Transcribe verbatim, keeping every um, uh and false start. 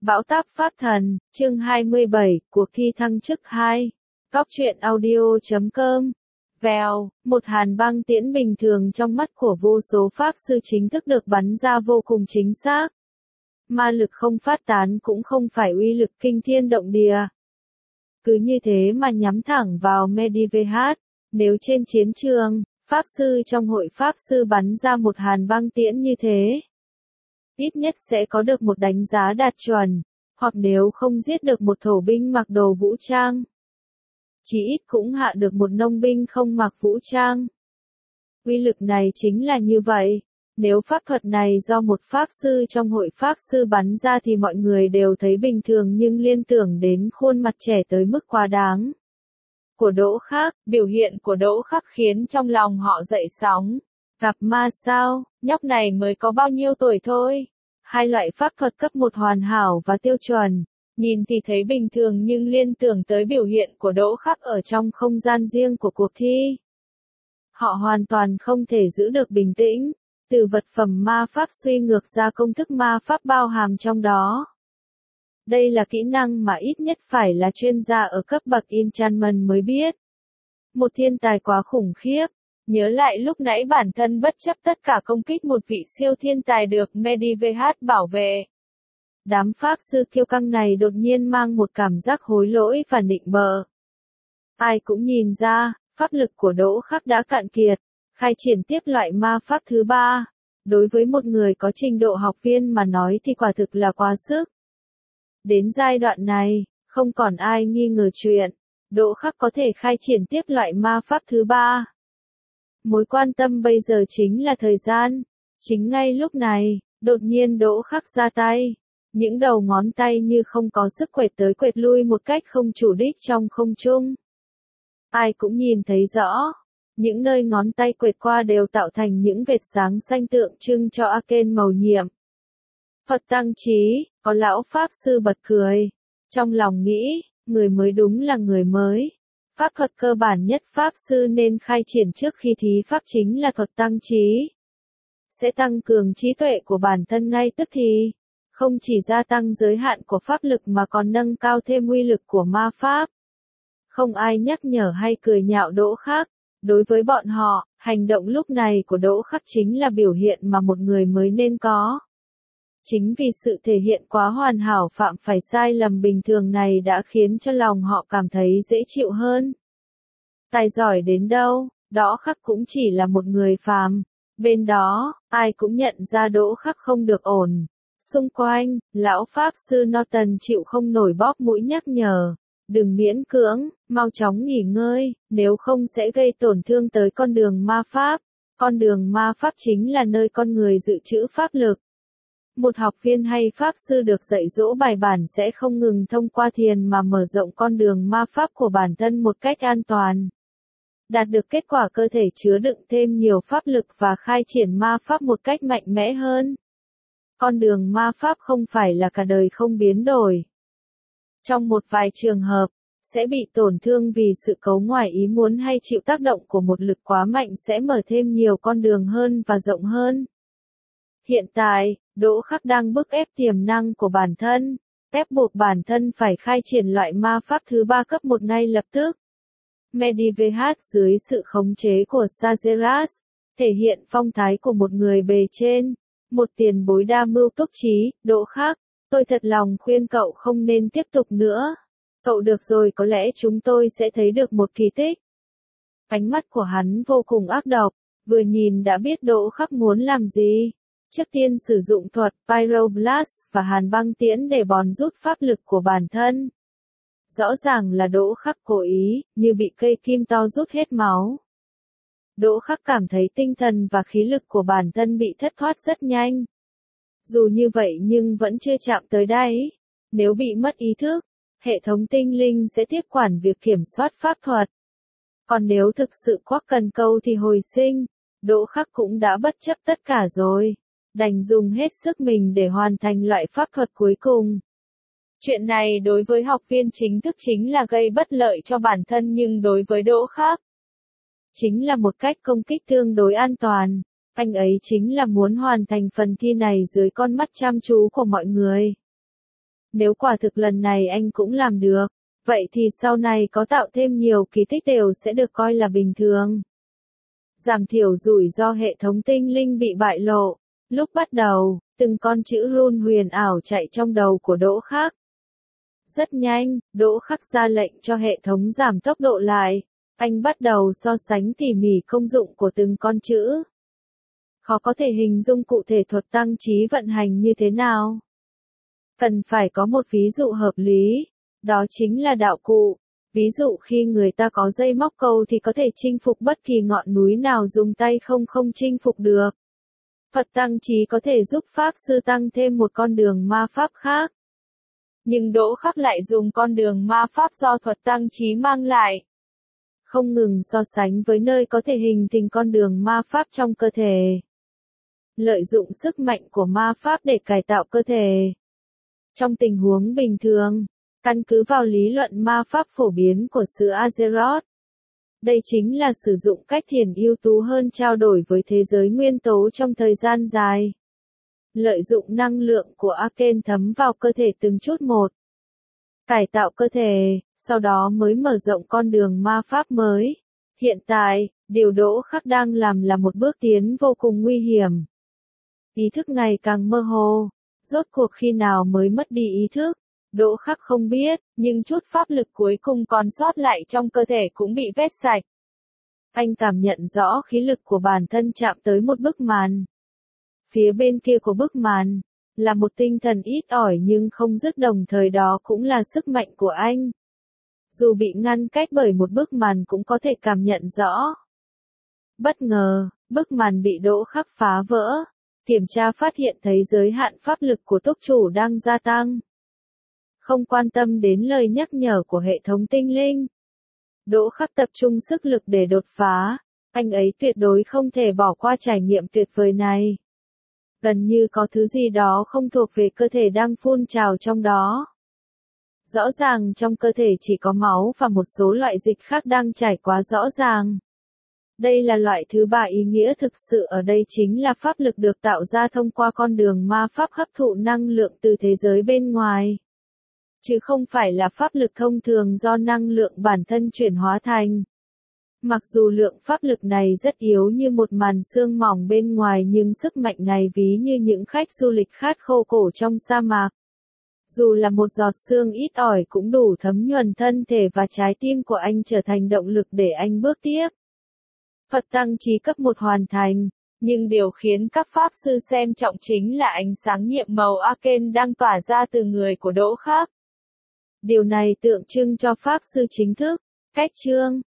Bão táp Pháp Thần, chương hai mươi bảy, cuộc thi thăng chức hai. Góc truyện audio chấm com. Vèo, một hàn băng tiễn bình thường trong mắt của vô số Pháp sư chính thức được bắn ra vô cùng chính xác. Ma lực không phát tán cũng không phải uy lực kinh thiên động địa. Cứ như thế mà nhắm thẳng vào Medivehat. Nếu trên chiến trường, Pháp sư trong hội Pháp sư bắn ra một hàn băng tiễn như thế, ít nhất sẽ có được một đánh giá đạt chuẩn, hoặc nếu không giết được một thổ binh mặc đồ vũ trang, chí ít cũng hạ được một nông binh không mặc vũ trang. Uy lực này chính là như vậy. Nếu pháp thuật này do một Pháp sư trong hội Pháp sư bắn ra thì mọi người đều thấy bình thường nhưng liên tưởng đến khuôn mặt trẻ tới mức quá đáng của Đỗ Khắc, biểu hiện của Đỗ Khắc khiến trong lòng họ dậy sóng. Gặp ma sao, nhóc này mới có bao nhiêu tuổi thôi. Hai loại pháp thuật cấp một hoàn hảo và tiêu chuẩn, nhìn thì thấy bình thường nhưng liên tưởng tới biểu hiện của Đỗ Khắc ở trong không gian riêng của cuộc thi. Họ hoàn toàn không thể giữ được bình tĩnh, từ vật phẩm ma pháp suy ngược ra công thức ma pháp bao hàm trong đó. Đây là kỹ năng mà ít nhất phải là chuyên gia ở cấp bậc enchantment mới biết. Một thiên tài quá khủng khiếp. Nhớ lại lúc nãy bản thân bất chấp tất cả công kích một vị siêu thiên tài được Medivehat bảo vệ. Đám Pháp sư kiêu căng này đột nhiên mang một cảm giác hối lỗi và nịnh bợ. Ai cũng nhìn ra, pháp lực của Đỗ Khắc đã cạn kiệt, khai triển tiếp loại ma pháp thứ ba. Đối với một người có trình độ học viên mà nói thì quả thực là quá sức. Đến giai đoạn này, không còn ai nghi ngờ chuyện Đỗ Khắc có thể khai triển tiếp loại ma pháp thứ ba. Mối quan tâm bây giờ chính là thời gian. Chính ngay lúc này, đột nhiên Đỗ Khắc ra tay. Những đầu ngón tay như không có sức quệt tới quệt lui một cách không chủ đích trong không trung. Ai cũng nhìn thấy rõ. Những nơi ngón tay quệt qua đều tạo thành những vệt sáng xanh tượng trưng cho arcane màu nhiệm. Phật tăng trí, có lão Pháp sư bật cười. Trong lòng nghĩ, người mới đúng là người mới. Pháp thuật cơ bản nhất Pháp sư nên khai triển trước khi thí pháp chính là thuật tăng trí. Sẽ tăng cường trí tuệ của bản thân ngay tức thì. Không chỉ gia tăng giới hạn của pháp lực mà còn nâng cao thêm uy lực của ma pháp. Không ai nhắc nhở hay cười nhạo Đỗ Khắc. Đối với bọn họ, hành động lúc này của Đỗ Khắc chính là biểu hiện mà một người mới nên có. Chính vì sự thể hiện quá hoàn hảo phạm phải sai lầm bình thường này đã khiến cho lòng họ cảm thấy dễ chịu hơn. Tài giỏi đến đâu, Đỗ Khắc cũng chỉ là một người phàm. Bên đó, ai cũng nhận ra Đỗ Khắc không được ổn. Xung quanh, lão Pháp sư Norton chịu không nổi bóp mũi nhắc nhở. Đừng miễn cưỡng, mau chóng nghỉ ngơi, nếu không sẽ gây tổn thương tới con đường ma pháp. Con đường ma pháp chính là nơi con người dự trữ pháp lực. Một học viên hay Pháp sư được dạy dỗ bài bản sẽ không ngừng thông qua thiền mà mở rộng con đường ma pháp của bản thân một cách an toàn. Đạt được kết quả cơ thể chứa đựng thêm nhiều pháp lực và khai triển ma pháp một cách mạnh mẽ hơn. Con đường ma pháp không phải là cả đời không biến đổi. Trong một vài trường hợp, sẽ bị tổn thương vì sự cố ngoài ý muốn hay chịu tác động của một lực quá mạnh sẽ mở thêm nhiều con đường hơn và rộng hơn. Hiện tại, Đỗ Khắc đang bức ép tiềm năng của bản thân, ép buộc bản thân phải khai triển loại ma pháp thứ ba cấp một ngay lập tức. Medivehat dưới sự khống chế của Sageras, thể hiện phong thái của một người bề trên, một tiền bối đa mưu túc trí. Đỗ Khắc, tôi thật lòng khuyên cậu không nên tiếp tục nữa. Cậu được rồi, có lẽ chúng tôi sẽ thấy được một kỳ tích. Ánh mắt của hắn vô cùng ác độc, vừa nhìn đã biết Đỗ Khắc muốn làm gì. Trước tiên sử dụng thuật Pyroblast và hàn băng tiễn để bòn rút pháp lực của bản thân. Rõ ràng là Đỗ Khắc cố ý, như bị cây kim to rút hết máu. Đỗ Khắc cảm thấy tinh thần và khí lực của bản thân bị thất thoát rất nhanh. Dù như vậy nhưng vẫn chưa chạm tới đáy. Nếu bị mất ý thức, hệ thống tinh linh sẽ tiếp quản việc kiểm soát pháp thuật. Còn nếu thực sự quá cần câu thì hồi sinh, Đỗ Khắc cũng đã bất chấp tất cả rồi. Đành dùng hết sức mình để hoàn thành loại pháp thuật cuối cùng. Chuyện này đối với học viên chính thức chính là gây bất lợi cho bản thân nhưng đối với Đỗ Khắc, chính là một cách công kích tương đối an toàn. Anh ấy chính là muốn hoàn thành phần thi này dưới con mắt chăm chú của mọi người. Nếu quả thực lần này anh cũng làm được, vậy thì sau này có tạo thêm nhiều kỳ tích đều sẽ được coi là bình thường. Giảm thiểu rủi ro hệ thống tinh linh bị bại lộ. Lúc bắt đầu, từng con chữ rune huyền ảo chạy trong đầu của Đỗ Khắc. Rất nhanh, Đỗ Khắc ra lệnh cho hệ thống giảm tốc độ lại. Anh bắt đầu so sánh tỉ mỉ công dụng của từng con chữ. Khó có thể hình dung cụ thể thuật tăng trí vận hành như thế nào. Cần phải có một ví dụ hợp lý, đó chính là đạo cụ. Ví dụ khi người ta có dây móc câu thì có thể chinh phục bất kỳ ngọn núi nào dùng tay không không chinh phục được. Thuật tăng trí có thể giúp Pháp Sư tăng thêm một con đường ma pháp khác. Nhưng Đỗ Khắc lại dùng con đường ma pháp do thuật tăng trí mang lại. Không ngừng so sánh với nơi có thể hình thành con đường ma pháp trong cơ thể. Lợi dụng sức mạnh của ma pháp để cải tạo cơ thể. Trong tình huống bình thường, căn cứ vào lý luận ma pháp phổ biến của xứ Azeroth. Đây chính là sử dụng cách thiền ưu tú hơn trao đổi với thế giới nguyên tố trong thời gian dài. Lợi dụng năng lượng của Arcane thấm vào cơ thể từng chút một. Cải tạo cơ thể, sau đó mới mở rộng con đường ma pháp mới. Hiện tại, điều Đỗ Khắc đang làm là một bước tiến vô cùng nguy hiểm. Ý thức ngày càng mơ hồ. Rốt cuộc khi nào mới mất đi ý thức? Đỗ Khắc không biết, nhưng chút pháp lực cuối cùng còn sót lại trong cơ thể cũng bị vét sạch. Anh cảm nhận rõ khí lực của bản thân chạm tới một bức màn. Phía bên kia của bức màn, là một tinh thần ít ỏi nhưng không dứt, đồng thời đó cũng là sức mạnh của anh. Dù bị ngăn cách bởi một bức màn cũng có thể cảm nhận rõ. Bất ngờ, bức màn bị Đỗ Khắc phá vỡ. Kiểm tra phát hiện thấy giới hạn pháp lực của túc chủ đang gia tăng. Không quan tâm đến lời nhắc nhở của hệ thống tinh linh. Đỗ Khắc tập trung sức lực để đột phá. Anh ấy tuyệt đối không thể bỏ qua trải nghiệm tuyệt vời này. Gần như có thứ gì đó không thuộc về cơ thể đang phun trào trong đó. Rõ ràng trong cơ thể chỉ có máu và một số loại dịch khác đang trải qua rõ ràng. Đây là loại thứ ba ý nghĩa thực sự ở đây chính là pháp lực được tạo ra thông qua con đường ma pháp hấp thụ năng lượng từ thế giới bên ngoài. Chứ không phải là pháp lực thông thường do năng lượng bản thân chuyển hóa thành. Mặc dù lượng pháp lực này rất yếu như một màn sương mỏng bên ngoài nhưng sức mạnh này ví như những khách du lịch khát khô cổ trong sa mạc. Dù là một giọt sương ít ỏi cũng đủ thấm nhuần thân thể và trái tim của anh trở thành động lực để anh bước tiếp. Thuật tăng trí cấp một hoàn thành, nhưng điều khiến các pháp sư xem trọng chính là ánh sáng nhiệm màu Arcane đang tỏa ra từ người của Đỗ Khắc. Điều này tượng trưng cho pháp sư chính thức. Cách chương